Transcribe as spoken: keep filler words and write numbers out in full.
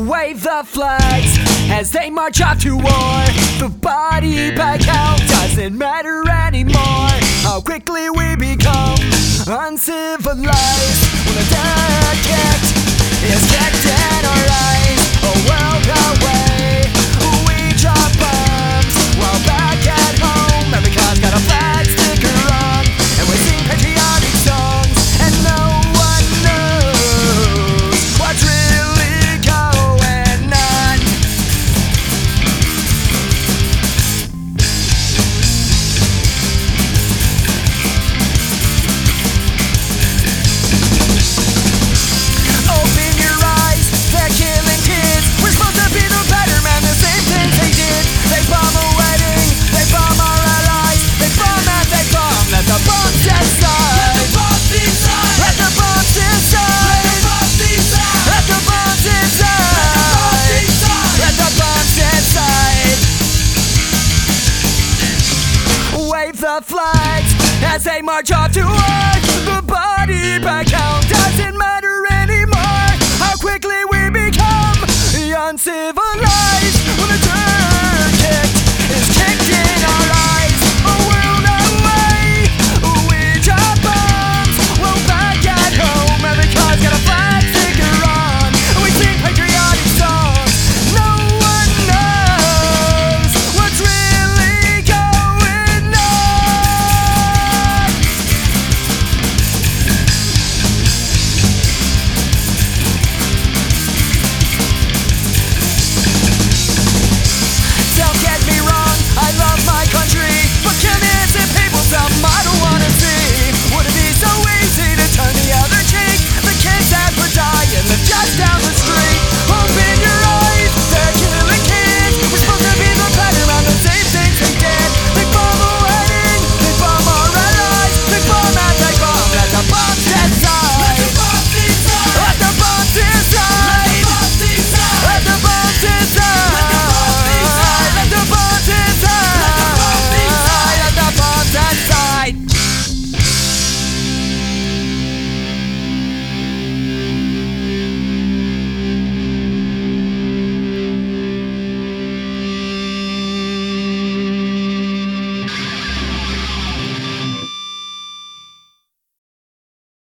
Wave the flags as they march off to war. The body bag count doesn't matter anymore. How quickly we become uncivilized when the dead kicked is kicked in our eyes. A world away, we drop bombs while back at home. Every car's got a flag sticker on, and we sing patriotic songs, and no one knows what's really going on. Open your eyes, they're killing kids. We're supposed to be the better man, the same things they did. They bomb a wedding, they bomb our allies. They bomb and they bomb, let the bombs decide. Let the bombs decide. Let the bombs decide. Let the bombs decide. Let the bombs decide. Wave the flags as they march off to